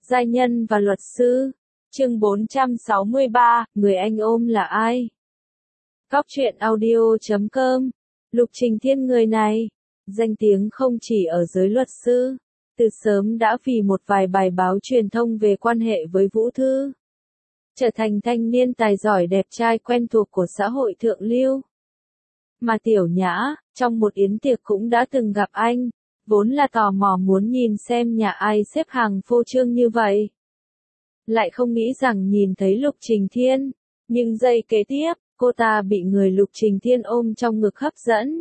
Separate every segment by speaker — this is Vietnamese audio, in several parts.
Speaker 1: Giai nhân và luật sư. Chương 463, người anh ôm là ai? Góc truyện audio.com. Lục Trình Thiên người này, danh tiếng không chỉ ở giới luật sư, từ sớm đã vì một vài bài báo truyền thông về quan hệ với Vũ Thư, trở thành thanh niên tài giỏi đẹp trai quen thuộc của xã hội thượng lưu. Mà Tiểu Nhã, trong một yến tiệc cũng đã từng gặp anh, vốn là tò mò muốn nhìn xem nhà ai xếp hàng phô trương như vậy. Lại không nghĩ rằng nhìn thấy Lục Trình Thiên, nhưng giây kế tiếp, cô ta bị người Lục Trình Thiên ôm trong ngực hấp dẫn.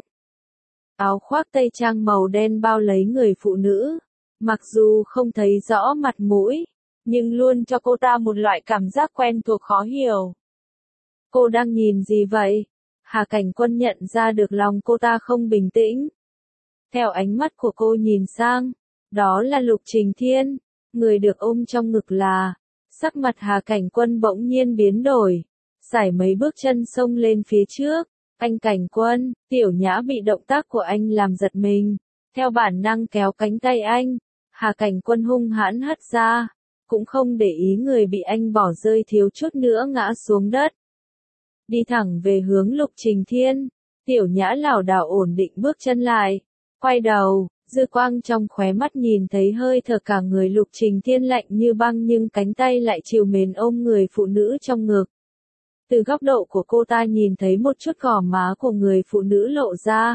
Speaker 1: Áo khoác tây trang màu đen bao lấy người phụ nữ, mặc dù không thấy rõ mặt mũi, nhưng luôn cho cô ta một loại cảm giác quen thuộc khó hiểu. Cô đang nhìn gì vậy? Hà Cảnh Quân nhận ra được lòng cô ta không bình tĩnh. Theo ánh mắt của cô nhìn sang, đó là Lục Trình Thiên, người được ôm trong ngực là. Sắc mặt Hà Cảnh Quân bỗng nhiên biến đổi, sải mấy bước chân xông lên phía trước. Anh Cảnh Quân, Tiểu Nhã bị động tác của anh làm giật mình, theo bản năng kéo cánh tay anh. Hà Cảnh Quân hung hãn hất ra, cũng không để ý người bị anh bỏ rơi thiếu chút nữa ngã xuống đất. Đi thẳng về hướng Lục Trình Thiên, Tiểu Nhã lảo đảo ổn định bước chân lại, quay đầu, dư quang trong khóe mắt nhìn thấy hơi thở cả người Lục Trình Thiên lạnh như băng, nhưng cánh tay lại trìu mến ôm người phụ nữ trong ngực. Từ góc độ của cô ta nhìn thấy một chút gò má của người phụ nữ lộ ra.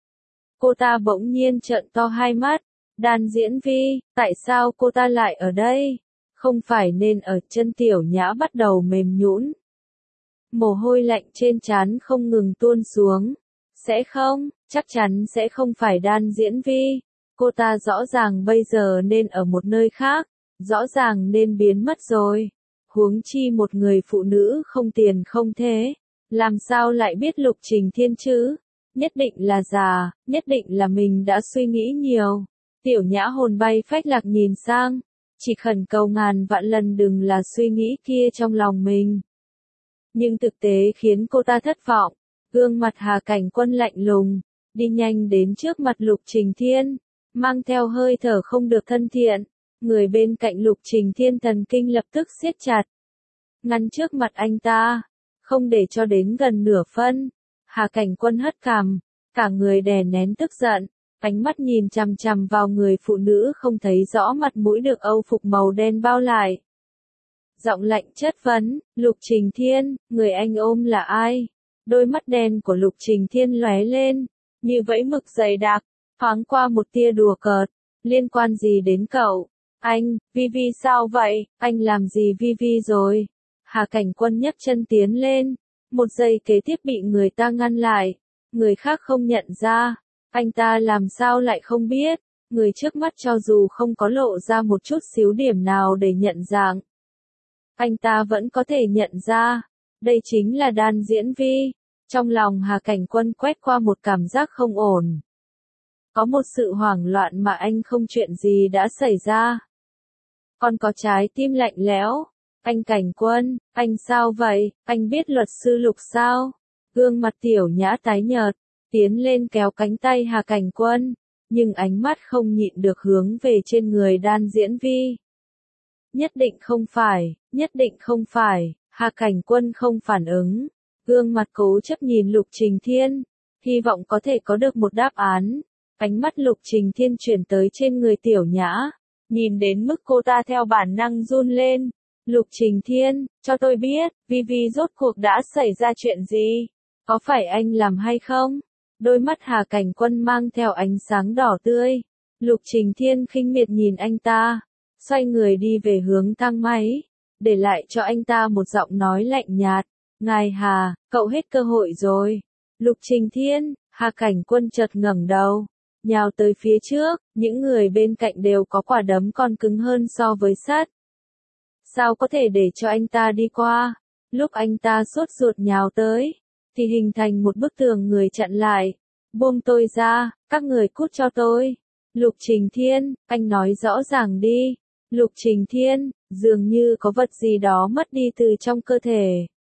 Speaker 1: Cô ta bỗng nhiên trợn to hai mắt. Đan Diễn Vi, tại sao cô ta lại ở đây? Không phải nên ở? Chân Tiểu Nhã bắt đầu mềm nhũn. Mồ hôi lạnh trên trán không ngừng tuôn xuống. Sẽ không, chắc chắn sẽ không phải Đan Diễn Vi. Cô ta rõ ràng bây giờ nên ở một nơi khác, rõ ràng nên biến mất rồi. Huống chi một người phụ nữ không tiền không thế, làm sao lại biết Lục Trình Thiên chứ? Nhất định là già, nhất định là mình đã suy nghĩ nhiều. Tiểu Nhã hồn bay phách lạc nhìn sang, chỉ khẩn cầu ngàn vạn lần đừng là suy nghĩ kia trong lòng mình. Nhưng thực tế khiến cô ta thất vọng. Gương mặt Hà Cảnh Quân lạnh lùng, đi nhanh đến trước mặt Lục Trình Thiên, mang theo hơi thở không được thân thiện. Người bên cạnh Lục Trình Thiên thần kinh lập tức siết chặt, ngăn trước mặt anh ta, không để cho đến gần nửa phân. Hà Cảnh Quân hất cằm, cả người đè nén tức giận, ánh mắt nhìn chằm chằm vào người phụ nữ không thấy rõ mặt mũi được âu phục màu đen bao lại. Giọng lạnh chất vấn, Lục Trình Thiên, người anh ôm là ai? Đôi mắt đen của Lục Trình Thiên lóe lên, như vẫy mực dày đặc, thoáng qua một tia đùa cợt. Liên quan gì đến cậu? Anh, Vi sao vậy? Anh làm gì Vi rồi? Hà Cảnh Quân nhấc chân tiến lên, một giây kế tiếp bị người ta ngăn lại. Người khác không nhận ra, anh ta làm sao lại không biết? Người trước mắt cho dù không có lộ ra một chút xíu điểm nào để nhận dạng, anh ta vẫn có thể nhận ra, đây chính là Đan Diễn Vi. Trong lòng Hà Cảnh Quân quét qua một cảm giác không ổn. Có một sự hoảng loạn mà anh không chuyện gì đã xảy ra. Còn có trái tim lạnh lẽo. Anh Cảnh Quân, anh sao vậy? Anh biết luật sư Lục sao? Gương mặt Tiểu Nhã tái nhợt, tiến lên kéo cánh tay Hà Cảnh Quân, nhưng ánh mắt không nhịn được hướng về trên người Đan Diễn Vi. Nhất định không phải, nhất định không phải. Hà Cảnh Quân không phản ứng, gương mặt cố chấp nhìn Lục Trình Thiên, hy vọng có thể có được một đáp án. Ánh mắt Lục Trình Thiên chuyển tới trên người Tiểu Nhã, nhìn đến mức cô ta theo bản năng run lên. Lục Trình Thiên, cho tôi biết, Vi rốt cuộc đã xảy ra chuyện gì? Có phải anh làm hay không? Đôi mắt Hà Cảnh Quân mang theo ánh sáng đỏ tươi. Lục Trình Thiên khinh miệt nhìn anh ta, xoay người đi về hướng thang máy, để lại cho anh ta một giọng nói lạnh nhạt. Ngài Hà, cậu hết cơ hội rồi. Lục Trình Thiên, Hà Cảnh Quân chợt ngẩng đầu, nhào tới phía trước, những người bên cạnh đều có quả đấm còn cứng hơn so với sắt. Sao có thể để cho anh ta đi qua? Lúc anh ta sốt ruột nhào tới, thì hình thành một bức tường người chặn lại. Buông tôi ra, các người cút cho tôi. Lục Trình Thiên, anh nói rõ ràng đi. Lục Trình Thiên, dường như có vật gì đó mất đi từ trong cơ thể.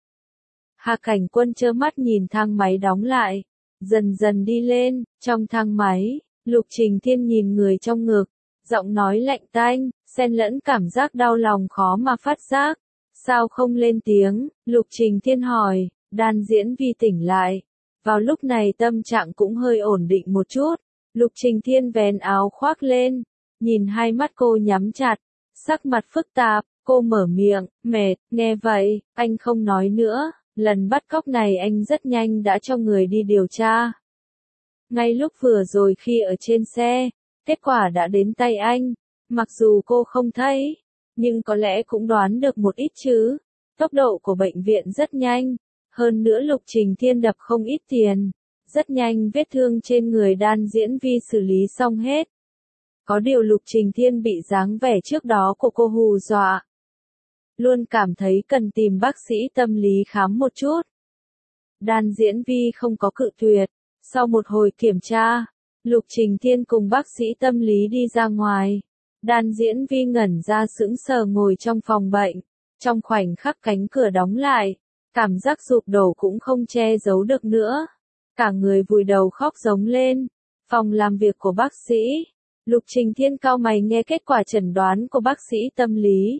Speaker 1: Hà Cảnh Quân trơ mắt nhìn thang máy đóng lại, dần dần đi lên. Trong thang máy, Lục Trình Thiên nhìn người trong ngực, giọng nói lạnh tanh, xen lẫn cảm giác đau lòng khó mà phát giác. Sao không lên tiếng? Lục Trình Thiên hỏi. Đan Diễn Vi tỉnh lại. Vào lúc này tâm trạng cũng hơi ổn định một chút. Lục Trình Thiên vén áo khoác lên, nhìn hai mắt cô nhắm chặt, sắc mặt phức tạp, cô mở miệng, mệt, nghe vậy, anh không nói nữa, lần bắt cóc này anh rất nhanh đã cho người đi điều tra. Ngay lúc vừa rồi khi ở trên xe, kết quả đã đến tay anh, mặc dù cô không thấy, nhưng có lẽ cũng đoán được một ít chứ, tốc độ của bệnh viện rất nhanh, hơn nữa Lục Trình Thiên đập không ít tiền. Rất nhanh vết thương trên người Đan Diễn Vi xử lý xong hết. Có điều Lục Trình Thiên bị dáng vẻ trước đó của cô hù dọa. Luôn cảm thấy cần tìm bác sĩ tâm lý khám một chút. Đan Diễn Vi không có cự tuyệt. Sau một hồi kiểm tra, Lục Trình Thiên cùng bác sĩ tâm lý đi ra ngoài. Đan Diễn Vi ngẩn ra sững sờ ngồi trong phòng bệnh. Trong khoảnh khắc cánh cửa đóng lại, cảm giác sụp đổ cũng không che giấu được nữa. Cả người vùi đầu khóc giống lên. Phòng làm việc của bác sĩ. Lục Trình Thiên cau mày nghe kết quả chẩn đoán của bác sĩ tâm lý.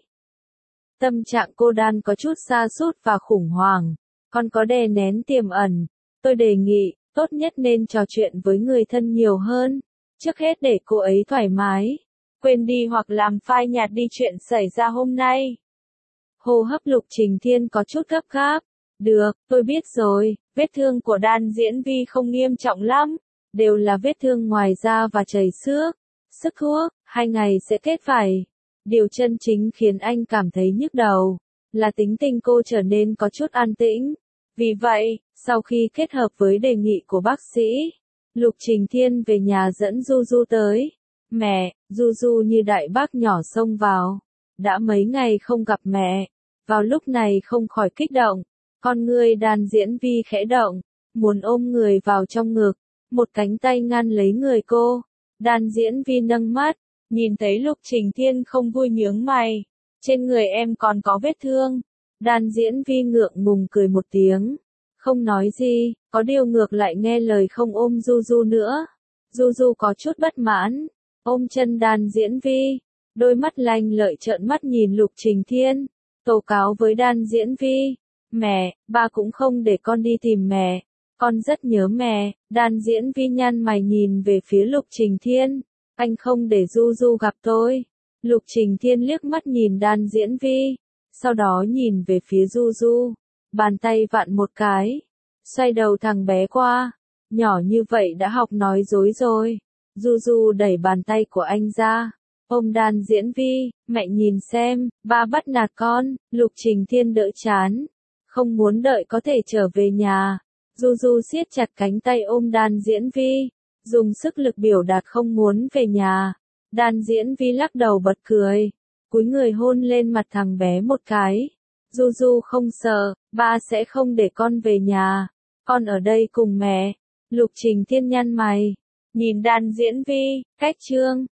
Speaker 1: Tâm trạng cô Đan có chút sa sút và khủng hoảng. Còn có đè nén tiềm ẩn. Tôi đề nghị, tốt nhất nên trò chuyện với người thân nhiều hơn. Trước hết để cô ấy thoải mái. Quên đi hoặc làm phai nhạt đi chuyện xảy ra hôm nay. Hô hấp Lục Trình Thiên có chút gấp gáp. Được, tôi biết rồi, vết thương của Đan Diễn Vi không nghiêm trọng lắm, đều là vết thương ngoài da và chảy xước. Sức thuốc, 2 ngày sẽ kết vảy. Điều chân chính khiến anh cảm thấy nhức đầu, là tính tình cô trở nên có chút an tĩnh. Vì vậy, sau khi kết hợp với đề nghị của bác sĩ, Lục Trình Thiên về nhà dẫn Du Du tới. Mẹ, Du Du như đại bác nhỏ xông vào. Đã mấy ngày không gặp mẹ, vào lúc này không khỏi kích động. Con người Đan Diễn Vi khẽ động, muốn ôm người vào trong ngực, một cánh tay ngăn lấy người cô. Đan Diễn Vi nâng mắt, nhìn thấy Lục Trình Thiên không vui nhướng mày. Trên người em còn có vết thương. Đan Diễn Vi ngượng ngùng cười một tiếng, không nói gì, có điều ngược lại nghe lời không ôm Du Du nữa. Du Du có chút bất mãn, ôm chân Đan Diễn Vi, đôi mắt lanh lợi trợn mắt nhìn Lục Trình Thiên, tố cáo với Đan Diễn Vi. Mẹ, ba cũng không để con đi tìm mẹ. Con rất nhớ mẹ. Đan Diễn Vi nhăn mày nhìn về phía Lục Trình Thiên. Anh không để Du Du gặp tôi. Lục Trình Thiên liếc mắt nhìn Đan Diễn Vi. Sau đó nhìn về phía Du Du. Bàn tay vặn một cái. Xoay đầu thằng bé qua. Nhỏ như vậy đã học nói dối rồi. Du Du đẩy bàn tay của anh ra. Ôm Đan Diễn Vi. Mẹ nhìn xem, ba bắt nạt con. Lục Trình Thiên đỡ chán. Không muốn đợi có thể trở về nhà. Du Du siết chặt cánh tay ôm Đan Diễn Vi, dùng sức lực biểu đạt không muốn về nhà. Đan Diễn Vi lắc đầu bật cười, cúi người hôn lên mặt thằng bé một cái. Du Du không sợ, ba sẽ không để con về nhà. Con ở đây cùng mẹ. Lục Trình Thiên nhăn mày, nhìn Đan Diễn Vi, cách chương.